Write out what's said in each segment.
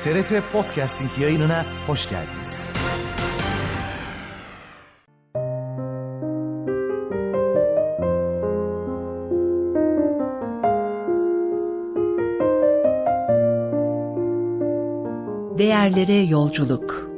TRT Podcasting yayınına hoş geldiniz. Değerlere yolculuk.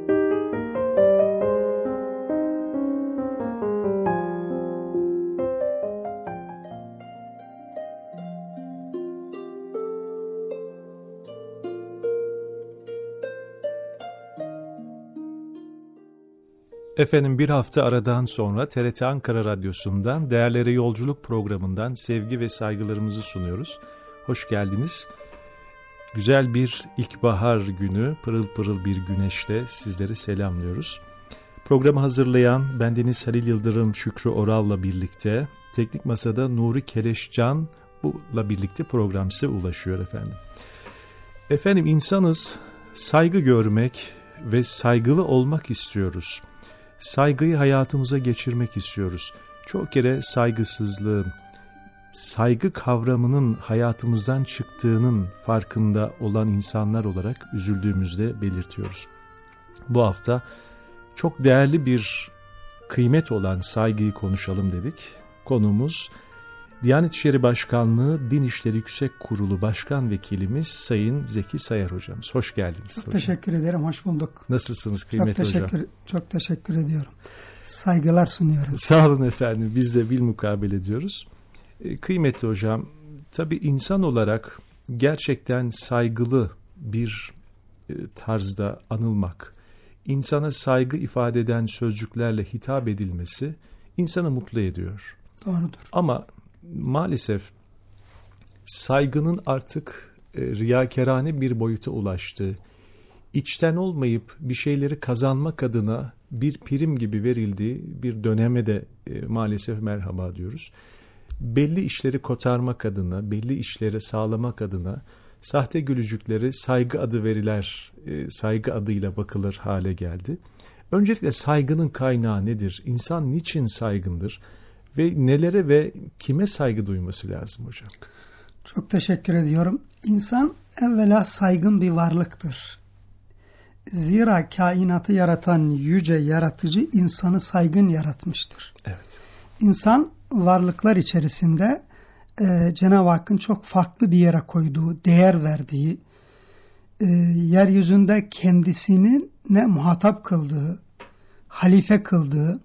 Efendim, bir hafta aradan sonra TRT Ankara Radyosu'ndan Değerlere Yolculuk programından sevgi ve saygılarımızı sunuyoruz. Hoş geldiniz. Güzel bir ilkbahar günü, pırıl pırıl bir güneşle sizleri selamlıyoruz. Programı hazırlayan bendeniz Halil Yıldırım, Şükrü Oral'la birlikte, teknik masada Nuri Keleşcan'la birlikte program size ulaşıyor efendim. Efendim, insanız, saygı görmek ve saygılı olmak istiyoruz. Saygıyı hayatımıza geçirmek istiyoruz. Çok kere saygısızlığın, saygı kavramının hayatımızdan çıktığının farkında olan insanlar olarak üzüldüğümüzde belirtiyoruz. Bu hafta çok değerli bir kıymet olan saygıyı konuşalım dedik. Konuğumuz Diyanet İşleri Başkanlığı Din İşleri Yüksek Kurulu Başkan Vekilimiz Sayın Zeki Sayar Hocamız. Hoş geldiniz. Çok teşekkür ederim, hoş bulduk. Nasılsınız kıymetli hocam? Çok teşekkür ediyorum. Saygılar sunuyorum. Sağ olun efendim, biz de bilmukabele ediyoruz. Kıymetli hocam, tabii insan olarak gerçekten saygılı bir tarzda anılmak, insana saygı ifade eden sözcüklerle hitap edilmesi insanı mutlu ediyor. Doğrudur. Ama maalesef saygının artık riyakârane bir boyuta ulaştığı, içten olmayıp bir şeyleri kazanmak adına bir prim gibi verildiği bir döneme de maalesef merhaba diyoruz. Belli işleri kotarmak adına, belli işleri sağlamak adına sahte gülücüklere saygı adı veriler, saygı adıyla bakılır hale geldi. Öncelikle saygının kaynağı nedir? İnsan niçin saygındır? Ve nelere ve kime saygı duyması lazım hocam? Çok teşekkür ediyorum. İnsan evvela saygın bir varlıktır. Zira kainatı yaratan yüce yaratıcı insanı saygın yaratmıştır. Evet. İnsan varlıklar içerisinde Cenab-ı Hakk'ın çok farklı bir yere koyduğu, değer verdiği, yeryüzünde kendisinin ne muhatap kıldığı, halife kıldığı,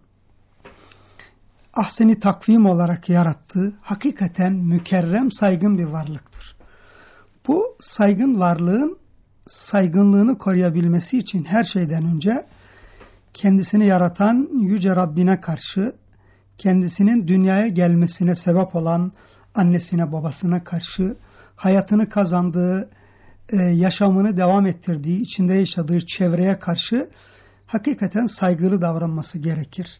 ahseni takvim olarak yarattığı hakikaten mükerrem, saygın bir varlıktır. Bu saygın varlığın saygınlığını koruyabilmesi için her şeyden önce kendisini yaratan yüce Rabbine karşı, kendisinin dünyaya gelmesine sebep olan annesine babasına karşı, hayatını kazandığı, yaşamını devam ettirdiği, içinde yaşadığı çevreye karşı hakikaten saygılı davranması gerekir.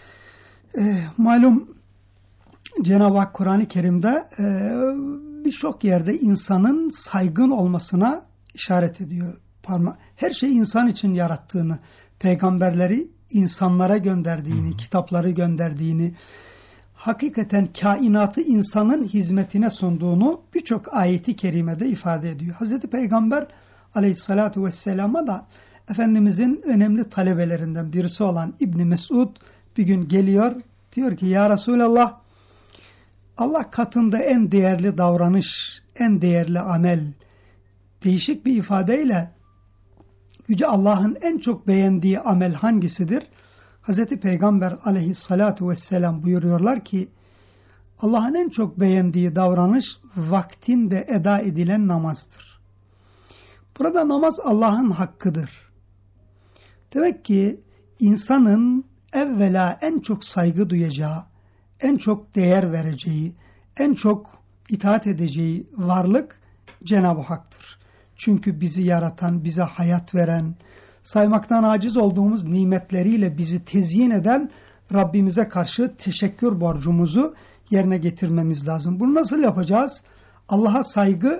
Malum Cenab-ı Hak Kur'an-ı Kerim'de birçok yerde insanın saygın olmasına işaret ediyor. Her şeyi insan için yarattığını, peygamberleri insanlara gönderdiğini, kitapları gönderdiğini, hakikaten kainatı insanın hizmetine sunduğunu birçok ayeti kerimede ifade ediyor. Hazreti Peygamber aleyhissalatu vesselama da Efendimizin önemli talebelerinden birisi olan İbni Mesud bir gün geliyor, diyor ki ya Resulallah, Allah katında en değerli davranış, en değerli amel, değişik bir ifadeyle Yüce Allah'ın en çok beğendiği amel hangisidir? Hazreti Peygamber aleyhissalatu vesselam buyuruyorlar ki Allah'ın en çok beğendiği davranış vaktinde eda edilen namazdır. Burada namaz Allah'ın hakkıdır. Demek ki insanın evvela en çok saygı duyacağı, en çok değer vereceği, en çok itaat edeceği varlık Cenab-ı Hak'tır. Çünkü bizi yaratan, bize hayat veren, saymaktan aciz olduğumuz nimetleriyle bizi tezyin eden Rabbimize karşı teşekkür borcumuzu yerine getirmemiz lazım. Bunu nasıl yapacağız? Allah'a saygı,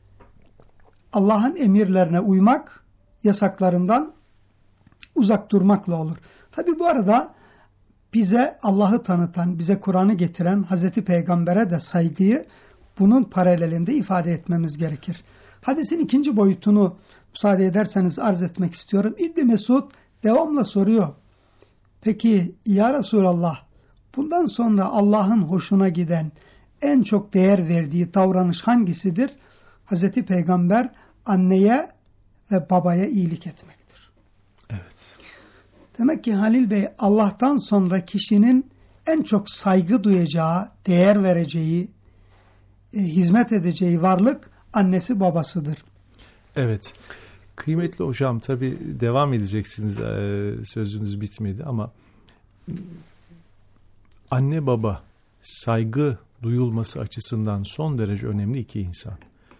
Allah'ın emirlerine uymak, yasaklarından uzak durmakla olur. Tabi bu arada bize Allah'ı tanıtan, bize Kur'an'ı getiren Hazreti Peygamber'e de saygıyı bunun paralelinde ifade etmemiz gerekir. Hadisin ikinci boyutunu müsaade ederseniz arz etmek istiyorum. İbn Mesud devamla soruyor. Peki ya Resulallah, bundan sonra Allah'ın hoşuna giden, en çok değer verdiği davranış hangisidir? Hazreti Peygamber anneye ve babaya iyilik etmektir. Evet. Demek ki Halil Bey, Allah'tan sonra kişinin en çok saygı duyacağı, değer vereceği, hizmet edeceği varlık annesi babasıdır. Evet. Kıymetli hocam, tabii devam edeceksiniz, sözünüz bitmedi ama anne baba saygı duyulması açısından son derece önemli iki insan.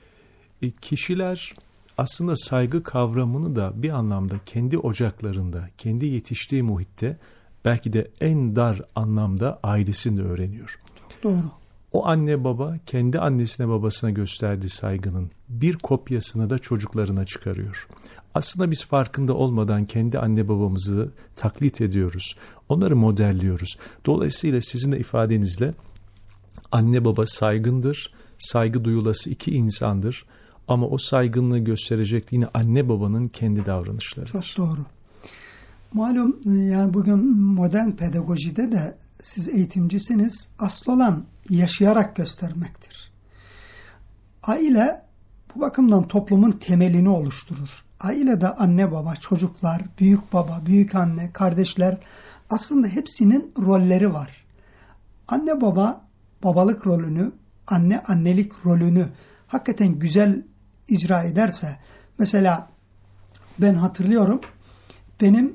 Kişiler aslında saygı kavramını da bir anlamda kendi ocaklarında, kendi yetiştiği muhitte, belki de en dar anlamda ailesinde öğreniyor. Çok doğru. O anne baba kendi annesine babasına gösterdiği saygının bir kopyasını da çocuklarına çıkarıyor. Aslında biz farkında olmadan kendi anne babamızı taklit ediyoruz. Onları modelliyoruz. Dolayısıyla sizin de ifadenizle anne baba saygındır, saygı duyulası iki insandır. Ama o saygınlığı gösterecek yine anne babanın kendi davranışlarıdır. Çok doğru. Malum yani bugün modern pedagojide de siz eğitimcisiniz. Asıl olan yaşayarak göstermektir. Aile bu bakımdan toplumun temelini oluşturur. Ailede anne baba, çocuklar, büyük baba, büyük anne, kardeşler, aslında hepsinin rolleri var. Anne baba babalık rolünü, anne annelik rolünü hakikaten güzel icra ederse, mesela ben hatırlıyorum, benim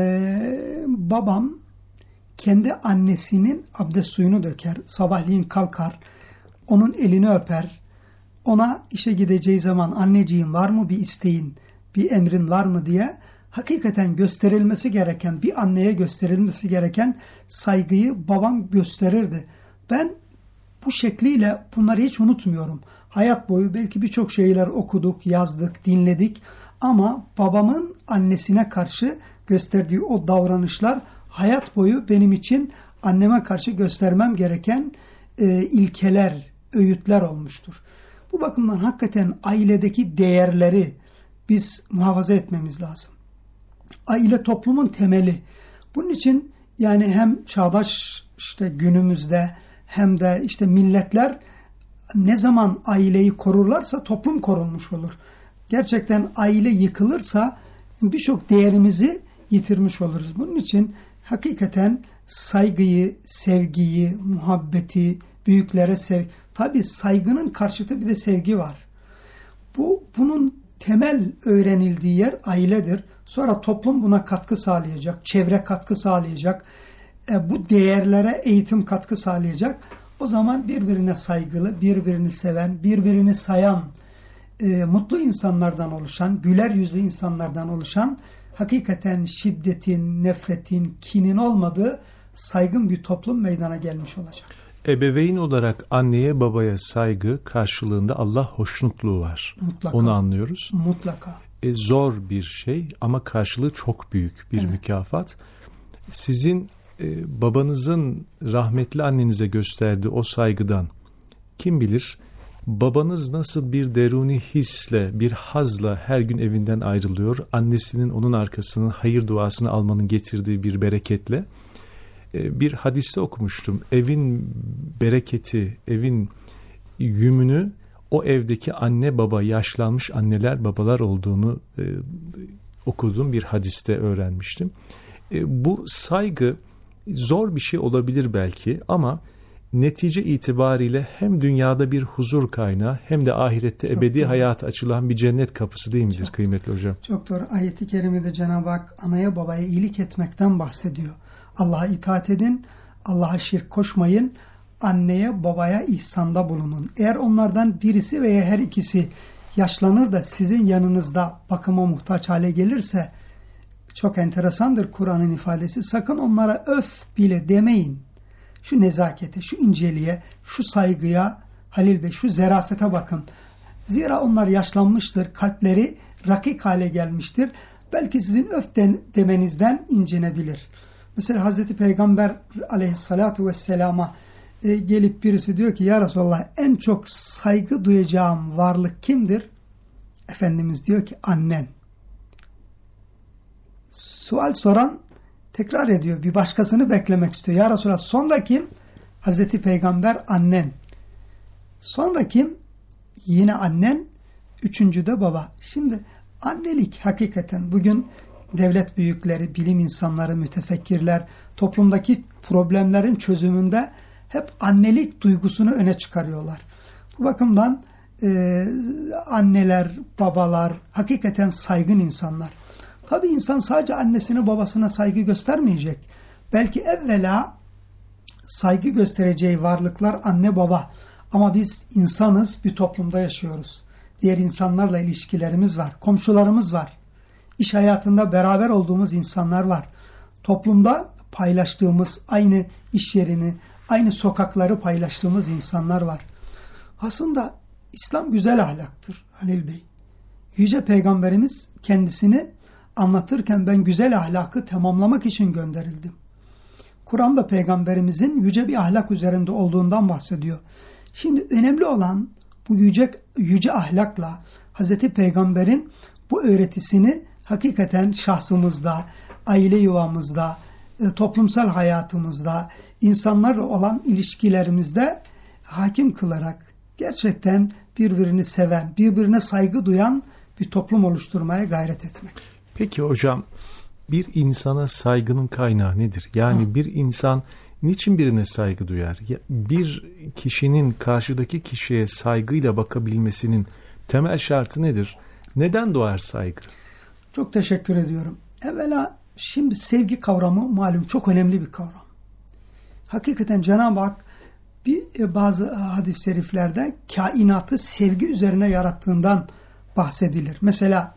babam kendi annesinin abdest suyunu döker, sabahleyin kalkar, onun elini öper, ona işe gideceği zaman anneciğim var mı bir isteğin, bir emrin var mı diye hakikaten gösterilmesi gereken, bir anneye gösterilmesi gereken saygıyı babam gösterirdi. Ben bu şekliyle bunları hiç unutmuyorum. Hayat boyu belki birçok şeyler okuduk, yazdık, dinledik ama babamın annesine karşı gösterdiği o davranışlar hayat boyu benim için anneme karşı göstermem gereken ilkeler, öğütler olmuştur. Bu bakımdan hakikaten ailedeki değerleri biz muhafaza etmemiz lazım. Aile toplumun temeli. Bunun için yani hem çağdaş günümüzde hem de milletler ne zaman aileyi korurlarsa toplum korunmuş olur. Gerçekten aile yıkılırsa birçok değerimizi yitirmiş oluruz. Bunun için hakikaten saygıyı, sevgiyi, muhabbeti, büyüklere tabii saygının karşıtı bir de sevgi var. Bunun temel öğrenildiği yer ailedir. Sonra toplum buna katkı sağlayacak, çevre katkı sağlayacak, bu değerlere eğitim katkı sağlayacak. O zaman birbirine saygılı, birbirini seven, birbirini sayan, mutlu insanlardan oluşan, güler yüzlü insanlardan oluşan, hakikaten şiddetin, nefretin, kinin olmadığı saygın bir toplum meydana gelmiş olacak. Ebeveyn olarak anneye babaya saygı karşılığında Allah hoşnutluğu var. Mutlaka. Onu anlıyoruz. Mutlaka. Zor bir şey ama karşılığı çok büyük bir mükafat. Sizin babanızın rahmetli annenize gösterdiği o saygıdan kim bilir babanız nasıl bir deruni hisle, bir hazla her gün evinden ayrılıyor. Annesinin onun arkasının hayır duasını almanın getirdiği bir bereketle. Bir hadiste okumuştum. Evin bereketi, evin yümünü o evdeki anne baba, yaşlanmış anneler babalar olduğunu okuduğum bir hadiste öğrenmiştim. Bu saygı zor bir şey olabilir belki ama netice itibariyle hem dünyada bir huzur kaynağı hem de ahirette çok ebedi hayata açılan bir cennet kapısı değil midir kıymetli hocam? Çok doğru. Ayet-i kerimede Cenab-ı Hak anaya babaya iyilik etmekten bahsediyor. Allah'a itaat edin, Allah'a şirk koşmayın, anneye babaya ihsanda bulunun. Eğer onlardan birisi veya her ikisi yaşlanır da sizin yanınızda bakıma muhtaç hale gelirse, çok enteresandır Kur'an'ın ifadesi, sakın onlara öf bile demeyin. Şu nezakete, şu inceliğe, şu saygıya, Halil Bey, şu zerafete bakın. Zira onlar yaşlanmıştır, kalpleri rakik hale gelmiştir. Belki sizin öf demenizden incinebilir. Mesela Hazreti Peygamber aleyhissalatu vesselama gelip birisi diyor ki ya Resulallah en çok saygı duyacağım varlık kimdir? Efendimiz diyor ki annen. Sual soran tekrar ediyor. Bir başkasını beklemek istiyor. Ya Resulallah sonra kim? Hazreti Peygamber annen. Sonra kim? Yine annen. Üçüncü de baba. Şimdi annelik hakikaten bugün devlet büyükleri, bilim insanları, mütefekkirler toplumdaki problemlerin çözümünde hep annelik duygusunu öne çıkarıyorlar. Bu bakımdan anneler, babalar hakikaten saygın insanlar. Tabii insan sadece annesine babasına saygı göstermeyecek. Belki evvela saygı göstereceği varlıklar anne baba. Ama biz insanız, bir toplumda yaşıyoruz. Diğer insanlarla ilişkilerimiz var, komşularımız var. İş hayatında beraber olduğumuz insanlar var. Toplumda paylaştığımız, aynı iş yerini, aynı sokakları paylaştığımız insanlar var. Aslında İslam güzel ahlaktır Halil Bey. Yüce Peygamberimiz kendisini anlatırken ben güzel ahlakı tamamlamak için gönderildim. Kur'an'da Peygamberimizin yüce bir ahlak üzerinde olduğundan bahsediyor. Şimdi önemli olan bu yüce ahlakla Hazreti Peygamber'in bu öğretisini hakikaten şahsımızda, aile yuvamızda, toplumsal hayatımızda, insanlarla olan ilişkilerimizde hakim kılarak gerçekten birbirini seven, birbirine saygı duyan bir toplum oluşturmaya gayret etmek. Peki hocam, bir insana saygının kaynağı nedir? Yani bir insan niçin birine saygı duyar? Bir kişinin karşıdaki kişiye saygıyla bakabilmesinin temel şartı nedir? Neden doğar saygı? Çok teşekkür ediyorum. Evvela şimdi sevgi kavramı malum çok önemli bir kavram. Hakikaten Cenab-ı Hak bazı hadis-i şeriflerde kainatı sevgi üzerine yarattığından bahsedilir. Mesela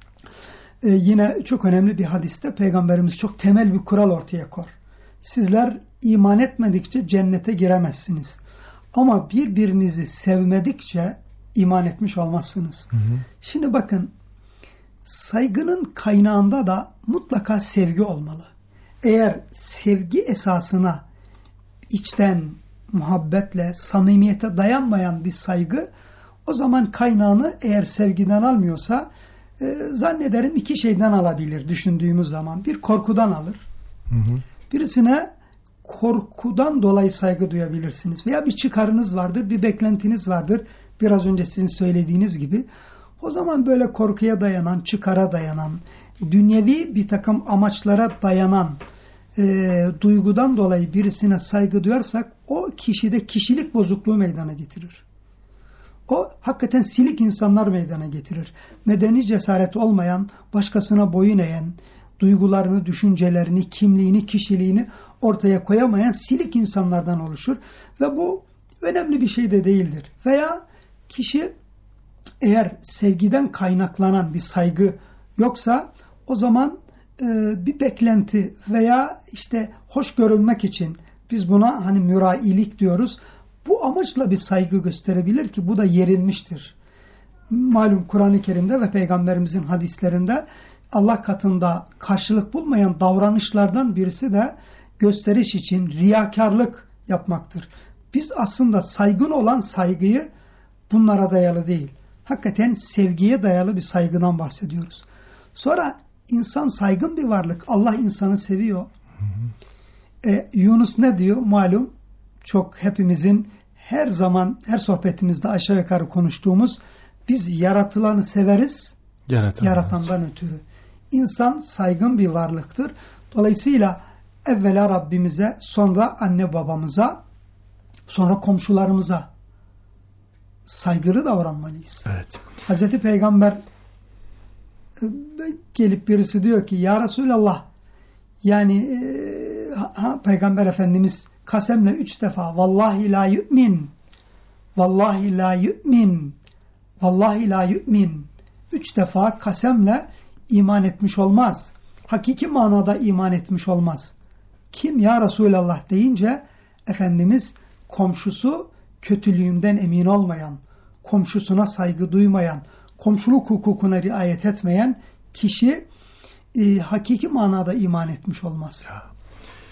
yine çok önemli bir hadiste Peygamberimiz çok temel bir kural ortaya koyar. Sizler iman etmedikçe cennete giremezsiniz. Ama birbirinizi sevmedikçe iman etmiş olmazsınız. Hı hı. Şimdi bakın, saygının kaynağında da mutlaka sevgi olmalı. Eğer sevgi esasına içten, muhabbetle, samimiyete dayanmayan bir saygı, o zaman kaynağını eğer sevgiden almıyorsa zannederim iki şeyden alabilir düşündüğümüz zaman. Bir, korkudan alır. Hı hı. Birisine korkudan dolayı saygı duyabilirsiniz. Veya bir çıkarınız vardır, bir beklentiniz vardır. Biraz önce sizin söylediğiniz gibi. O zaman böyle korkuya dayanan, çıkara dayanan, dünyevi bir takım amaçlara dayanan duygudan dolayı birisine saygı duyarsak o kişide kişilik bozukluğu meydana getirir. O hakikaten silik insanlar meydana getirir. Medeni cesaret olmayan, başkasına boyun eğen, duygularını, düşüncelerini, kimliğini, kişiliğini ortaya koyamayan silik insanlardan oluşur. Ve bu önemli bir şey de değildir. Veya kişi eğer sevgiden kaynaklanan bir saygı yoksa o zaman bir beklenti veya işte hoş görünmek için biz buna hani mürailik diyoruz. Bu amaçla bir saygı gösterebilir ki bu da yerilmiştir. Malum Kur'an-ı Kerim'de ve Peygamberimizin hadislerinde Allah katında karşılık bulmayan davranışlardan birisi de gösteriş için riyakarlık yapmaktır. Biz aslında saygın olan saygıyı bunlara dayalı değil, hakikaten sevgiye dayalı bir saygıdan bahsediyoruz. Sonra insan saygın bir varlık. Allah insanı seviyor. Yunus ne diyor? Malum çok hepimizin her zaman her sohbetimizde aşağı yukarı konuştuğumuz biz yaratılanı severiz yaratandan ötürü. İnsan saygın bir varlıktır. Dolayısıyla evvela Rabbimize, sonra anne babamıza, sonra komşularımıza saygılı davranmalıyız. Evet. Hazreti Peygamber gelip birisi diyor ki ya Resulallah, yani Peygamber Efendimiz kasemle 3 defa vallahi la yu'min, vallahi la yu'min, vallahi la yu'min 3 defa kasemle iman etmiş olmaz. Hakiki manada iman etmiş olmaz. Kim ya Resulallah deyince Efendimiz komşusu kötülüğünden emin olmayan, komşusuna saygı duymayan, komşuluk hukukuna riayet etmeyen kişi hakiki manada iman etmiş olmaz. Ya.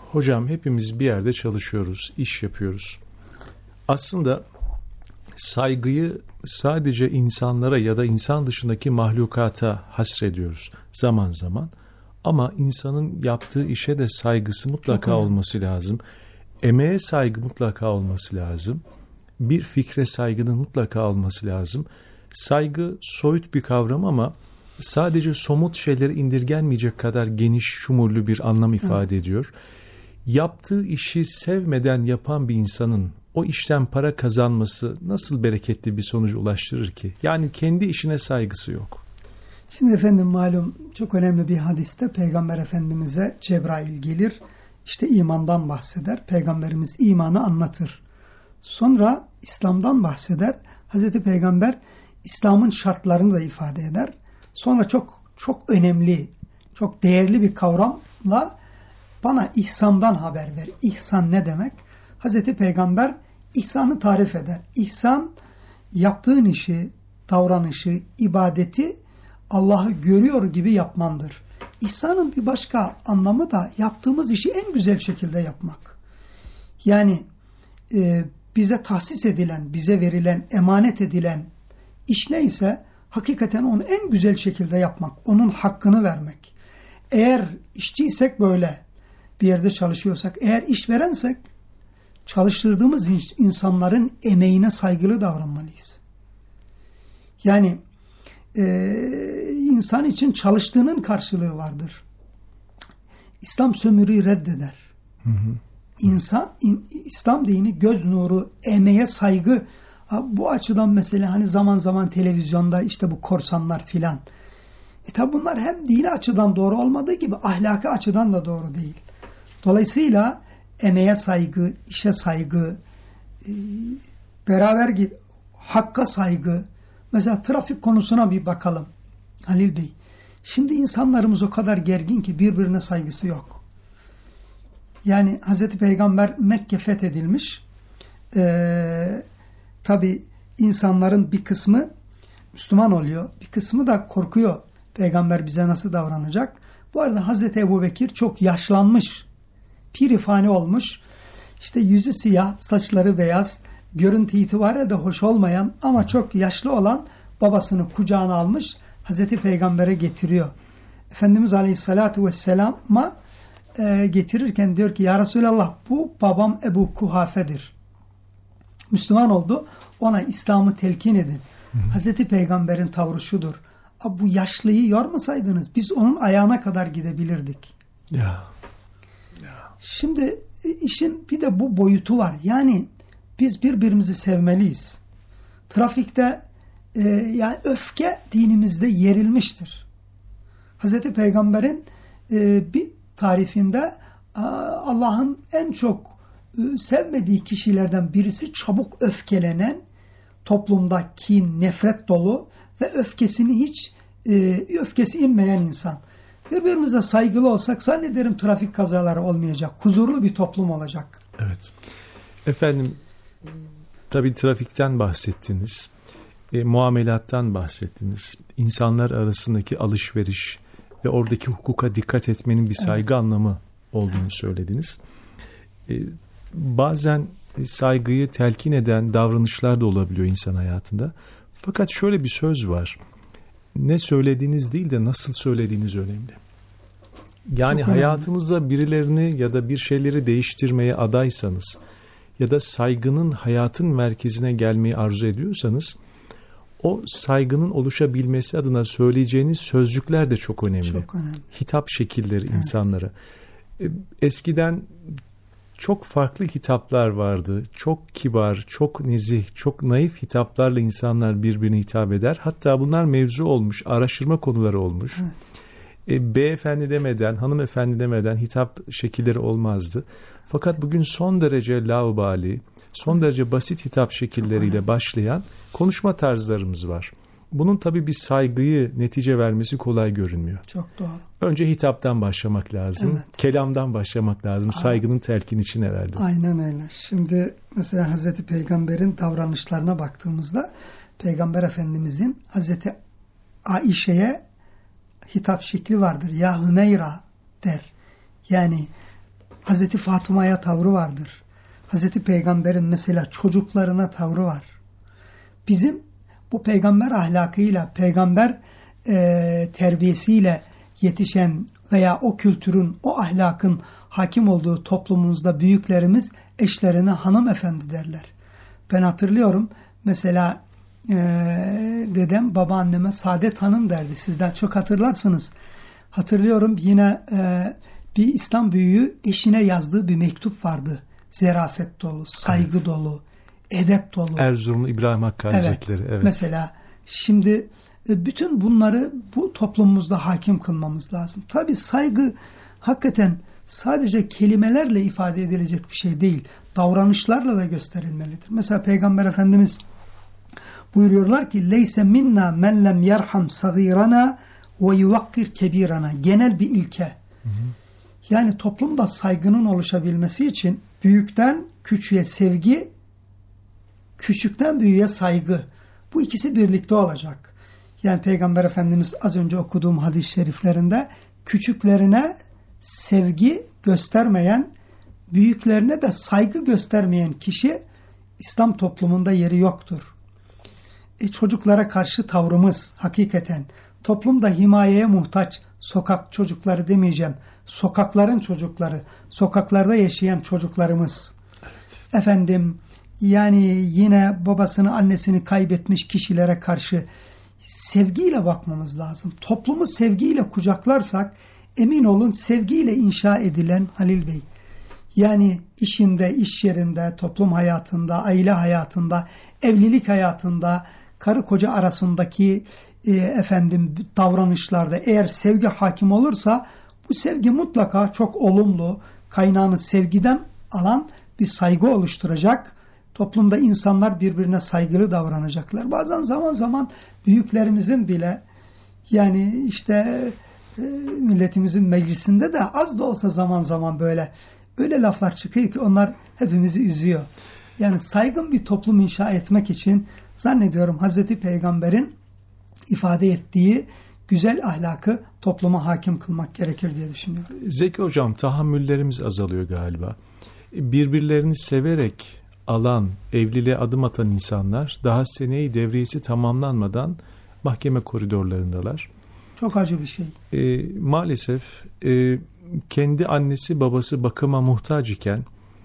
Hocam hepimiz bir yerde çalışıyoruz, iş yapıyoruz. Aslında saygıyı sadece insanlara ya da insan dışındaki mahlukata hasrediyoruz zaman zaman. Ama insanın yaptığı işe de saygısı mutlaka olması lazım. Emeğe saygı mutlaka olması lazım. Bir fikre saygının mutlaka olması lazım. Saygı soyut bir kavram ama sadece somut şeyleri indirgenmeyecek kadar geniş, şumurlu bir anlam ifade ediyor. Yaptığı işi sevmeden yapan bir insanın o işten para kazanması nasıl bereketli bir sonuca ulaştırır ki? Yani kendi işine saygısı yok. Şimdi efendim malum çok önemli bir hadiste Peygamber Efendimiz'e Cebrail gelir. İşte imandan bahseder. Peygamberimiz imanı anlatır. Sonra İslam'dan bahseder. Hazreti Peygamber İslam'ın şartlarını da ifade eder. Sonra çok önemli, çok değerli bir kavramla bana ihsandan haber ver. İhsan ne demek? Hazreti Peygamber ihsanı tarif eder. İhsan yaptığın işi, davranışı, ibadeti Allah'ı görüyor gibi yapmandır. İhsanın bir başka anlamı da yaptığımız işi en güzel şekilde yapmak. Yani bize tahsis edilen, bize verilen, emanet edilen iş neyse hakikaten onu en güzel şekilde yapmak, onun hakkını vermek. Eğer işçiysek böyle bir yerde çalışıyorsak, eğer işverensek çalıştırdığımız insanların emeğine saygılı davranmalıyız. Yani insan için çalıştığının karşılığı vardır. İslam sömürüyü reddeder. İslam dini göz nuru, emeğe saygı. Bu açıdan mesela hani zaman zaman televizyonda işte bu korsanlar filan. Tabi bunlar hem dini açıdan doğru olmadığı gibi ahlaki açıdan da doğru değil. Dolayısıyla emeğe saygı, işe saygı, beraber hakka saygı. Mesela trafik konusuna bir bakalım Halil Bey. Şimdi insanlarımız o kadar gergin ki birbirine saygısı yok. Yani Hazreti Peygamber Mekke fethedilmiş. Tabi insanların bir kısmı Müslüman oluyor. Bir kısmı da korkuyor. Peygamber bize nasıl davranacak? Bu arada Hazreti Ebubekir çok yaşlanmış. Pirifani olmuş. İşte yüzü siyah, saçları beyaz, görüntü itibariyle de hoş olmayan ama çok yaşlı olan babasını kucağına almış. Hazreti Peygamber'e getiriyor. Efendimiz Aleyhisselatü Vesselam'a getirirken diyor ki ya Resulallah bu babam Ebu Kuhafe'dir. Müslüman oldu. Ona İslam'ı telkin edin. Hazreti Peygamber'in tavrı şudur. Bu yaşlıyı yormasaydınız biz onun ayağına kadar gidebilirdik. Ya. Şimdi işin bir de bu boyutu var. Yani biz birbirimizi sevmeliyiz. Trafikte yani öfke dinimizde yerilmiştir. Hazreti Peygamber'in bir tarifinde Allah'ın en çok sevmediği kişilerden birisi çabuk öfkelenen, toplumda kin, nefret dolu ve öfkesi inmeyen insan. Birbirimize saygılı olsak zannederim trafik kazaları olmayacak. Huzurlu bir toplum olacak. Evet. Efendim tabii trafikten bahsettiniz. Muamelattan bahsettiniz. İnsanlar arasındaki alışveriş ve oradaki hukuka dikkat etmenin bir saygı anlamı olduğunu söylediniz. Bazen saygıyı telkin eden davranışlar da olabiliyor insan hayatında. Fakat şöyle bir söz var. Ne söylediğiniz değil de nasıl söylediğiniz önemli. Yani hayatınızda birilerini ya da bir şeyleri değiştirmeye adaysanız ya da saygının hayatın merkezine gelmeyi arzu ediyorsanız o saygının oluşabilmesi adına söyleyeceğiniz sözcükler de çok önemli. Çok önemli. Hitap şekilleri insanlara. Eskiden çok farklı hitaplar vardı. Çok kibar, çok nezih, çok naif hitaplarla insanlar birbirine hitap eder. Hatta bunlar mevzu olmuş, araştırma konuları olmuş. Evet. Beyefendi demeden, hanımefendi demeden hitap şekilleri olmazdı. Fakat bugün son derece laubali, son derece basit hitap şekilleriyle başlayan konuşma tarzlarımız var. Bunun tabii bir saygıyı netice vermesi kolay görünmüyor. Çok doğru. Önce hitaptan başlamak lazım. Evet. Kelamdan başlamak lazım. Saygının telkin için herhalde. Aynen öyle. Şimdi mesela Hazreti Peygamber'in davranışlarına baktığımızda Peygamber Efendimizin Hazreti Aişe'ye hitap şekli vardır. Ya Hümeyra der. Yani Hazreti Fatıma'ya tavrı vardır. Hazreti Peygamber'in mesela çocuklarına tavrı var. Bizim bu peygamber ahlakıyla, peygamber terbiyesiyle yetişen veya o kültürün, o ahlakın hakim olduğu toplumumuzda büyüklerimiz eşlerine hanımefendi derler. Ben hatırlıyorum mesela dedem babaanneme Saadet Hanım derdi. Sizden çok hatırlarsınız. Hatırlıyorum yine bir İslam büyüğü eşine yazdığı bir mektup vardı. Zerafet dolu, saygı dolu, edep dolu. Erzurumlu İbrahim Hakkı Hazretleri. Evet. Mesela şimdi bütün bunları bu toplumumuzda hakim kılmamız lazım. Tabii saygı hakikaten sadece kelimelerle ifade edilecek bir şey değil. Davranışlarla da gösterilmelidir. Mesela Peygamber Efendimiz buyuruyorlar ki leyse minna men lem yerham sagirana ve yuvakkir kebirana. Genel bir ilke. Yani toplumda saygının oluşabilmesi için büyükten küçüğe sevgi, küçükten büyüğe saygı. Bu ikisi birlikte olacak. Yani Peygamber Efendimiz az önce okuduğum hadis-i şeriflerinde küçüklerine sevgi göstermeyen, büyüklerine de saygı göstermeyen kişi İslam toplumunda yeri yoktur. Çocuklara karşı tavrımız hakikaten toplumda himayeye muhtaç sokak çocukları demeyeceğim. Sokakların çocukları, sokaklarda yaşayan çocuklarımız. Evet. Efendim yani yine babasını annesini kaybetmiş kişilere karşı sevgiyle bakmamız lazım. Toplumu sevgiyle kucaklarsak emin olun sevgiyle inşa edilen Halil Bey. Yani işinde, iş yerinde, toplum hayatında, aile hayatında, evlilik hayatında, karı koca arasındaki davranışlarda eğer sevgi hakim olursa bu sevgi mutlaka çok olumlu, kaynağını sevgiden alan bir saygı oluşturacak. Toplumda insanlar birbirine saygılı davranacaklar. Bazen zaman zaman büyüklerimizin bile yani işte milletimizin meclisinde de az da olsa zaman zaman böyle öyle laflar çıkıyor ki onlar hepimizi üzüyor. Yani saygın bir toplum inşa etmek için zannediyorum Hazreti Peygamber'in ifade ettiği güzel ahlakı topluma hakim kılmak gerekir diye düşünüyorum. Zeki Hocam, tahammüllerimiz azalıyor galiba. Birbirlerini severek alan, evliliğe adım atan insanlar daha seneyi devriyesi tamamlanmadan mahkeme koridorlarındalar. Çok acı bir şey. Maalesef kendi annesi babası bakıma muhtaç iken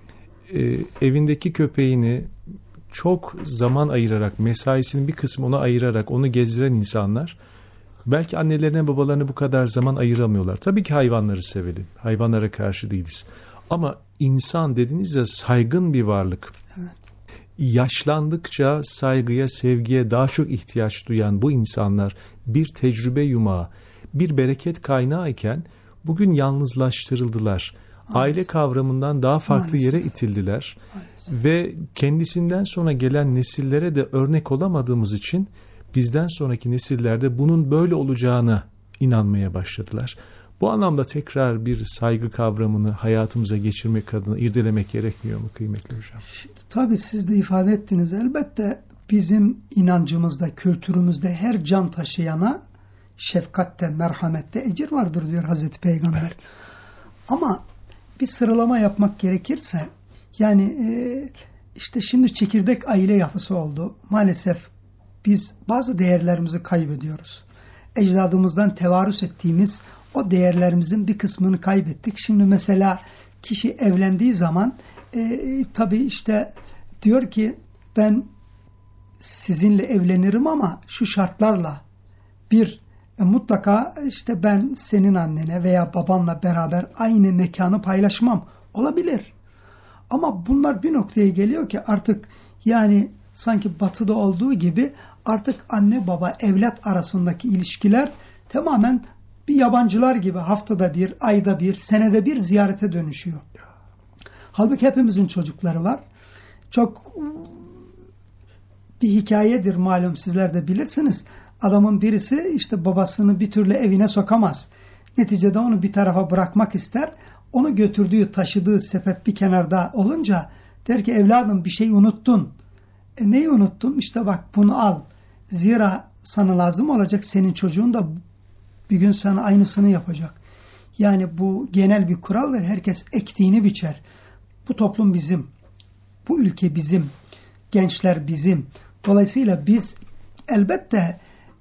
evindeki köpeğini çok zaman ayırarak, mesaisinin bir kısmı ona ayırarak onu gezdiren insanlar belki annelerine babalarına bu kadar zaman ayıramıyorlar. Tabii ki hayvanları sevelim. Hayvanlara karşı değiliz. Ama insan dediğiniz ya saygın bir varlık. Evet. Yaşlandıkça saygıya, sevgiye daha çok ihtiyaç duyan bu insanlar bir tecrübe yumağı, bir bereket kaynağı iken bugün yalnızlaştırıldılar. Maalesef. Aile kavramından daha farklı yere itildiler. Maalesef. Ve kendisinden sonra gelen nesillere de örnek olamadığımız için bizden sonraki nesillerde bunun böyle olacağına inanmaya başladılar. Bu anlamda tekrar bir saygı kavramını hayatımıza geçirmek adına irdelemek gerekmiyor mu kıymetli hocam? Şimdi, tabii siz de ifade ettiniz. Elbette bizim inancımızda, kültürümüzde her can taşıyana şefkatte, merhamette ecir vardır diyor Hazreti Peygamber. Evet. Ama bir sıralama yapmak gerekirse yani işte şimdi çekirdek aile yapısı oldu. Maalesef biz bazı değerlerimizi kaybediyoruz. Ecdadımızdan tevarüs ettiğimiz o değerlerimizin bir kısmını kaybettik. Şimdi mesela kişi evlendiği zaman tabii işte diyor ki ben sizinle evlenirim ama şu şartlarla mutlaka işte ben senin annene veya babanla beraber aynı mekanı paylaşmam. Olabilir. Ama bunlar bir noktaya geliyor ki artık yani sanki batıda olduğu gibi artık anne baba evlat arasındaki ilişkiler tamamen bir yabancılar gibi haftada bir, ayda bir, senede bir ziyarete dönüşüyor. Halbuki hepimizin çocukları var. Çok bir hikayedir malum sizler de bilirsiniz. Adamın birisi işte babasını bir türlü evine sokamaz. Neticede onu bir tarafa bırakmak ister. Onu götürdüğü, taşıdığı sepet bir kenarda olunca der ki evladım bir şey unuttun. Neyi unuttum? İşte bak bunu al. Zira sana lazım olacak, senin çocuğun da bir gün sana aynısını yapacak. Yani bu genel bir kuraldır. Herkes ektiğini biçer. Bu toplum bizim. Bu ülke bizim. Gençler bizim. Dolayısıyla biz elbette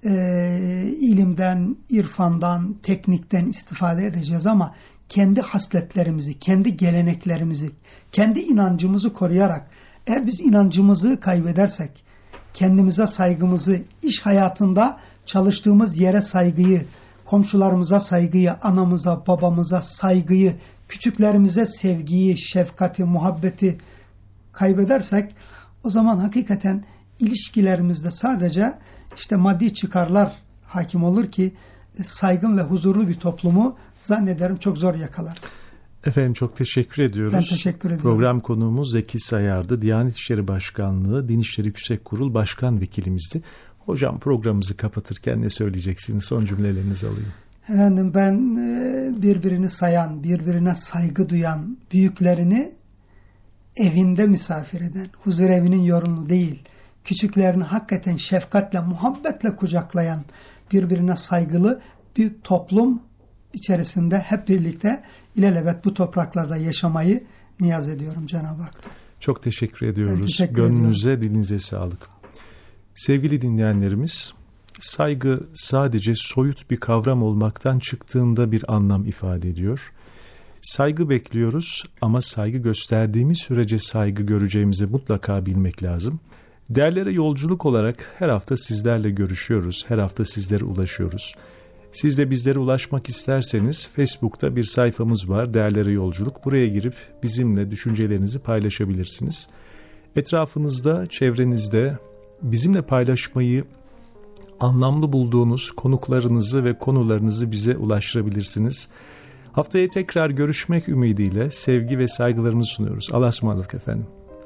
ilimden, irfandan, teknikten istifade edeceğiz ama kendi hasletlerimizi, kendi geleneklerimizi, kendi inancımızı koruyarak, eğer biz inancımızı kaybedersek, kendimize saygımızı, iş hayatında çalıştığımız yere saygıyı, komşularımıza saygıyı, anamıza, babamıza saygıyı, küçüklerimize sevgiyi, şefkati, muhabbeti kaybedersek, o zaman hakikaten ilişkilerimizde sadece işte maddi çıkarlar hakim olur ki saygın ve huzurlu bir toplumu zannederim çok zor yakalarız. Efendim çok teşekkür ediyoruz. Ben teşekkür ediyorum. Program konuğumuz Zeki Sayar'dı. Diyanet İşleri Başkanlığı Din İşleri Yüksek Kurul Başkan Vekilimizdi. Hocam programımızı kapatırken ne söyleyeceksiniz? Son cümlelerinizi alayım. Efendim ben birbirini sayan, birbirine saygı duyan, büyüklerini evinde misafir eden, huzur evinin yorunu değil, küçüklerini hakikaten şefkatle, muhabbetle kucaklayan, birbirine saygılı bir toplum içerisinde hep birlikte ilelebet bu topraklarda yaşamayı niyaz ediyorum Cenab-ı Hak'tan. Çok teşekkür ediyoruz. Ben teşekkür Gönlünüze, ediyorum. dilinize sağlık. Sevgili dinleyenlerimiz, saygı sadece soyut bir kavram olmaktan çıktığında bir anlam ifade ediyor. Saygı bekliyoruz ama saygı gösterdiğimiz sürece saygı göreceğimizi mutlaka bilmek lazım. Değerlere yolculuk olarak her hafta sizlerle görüşüyoruz, her hafta sizlere ulaşıyoruz. Siz de bizlere ulaşmak isterseniz Facebook'ta bir sayfamız var, Değerlere Yolculuk. Buraya girip bizimle düşüncelerinizi paylaşabilirsiniz. Etrafınızda, çevrenizde bizimle paylaşmayı anlamlı bulduğunuz konuklarınızı ve konularınızı bize ulaştırabilirsiniz. Haftaya tekrar görüşmek ümidiyle sevgi ve saygılarımızı sunuyoruz. Allah'a ısmarladık efendim.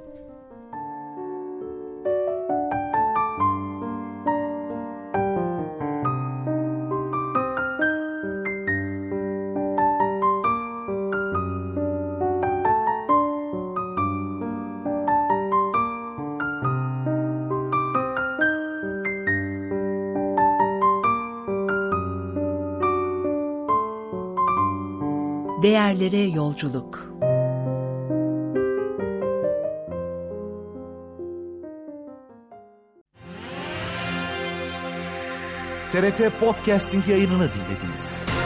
Değerlere yolculuk. TRT Podcasting yayınını dinlediniz.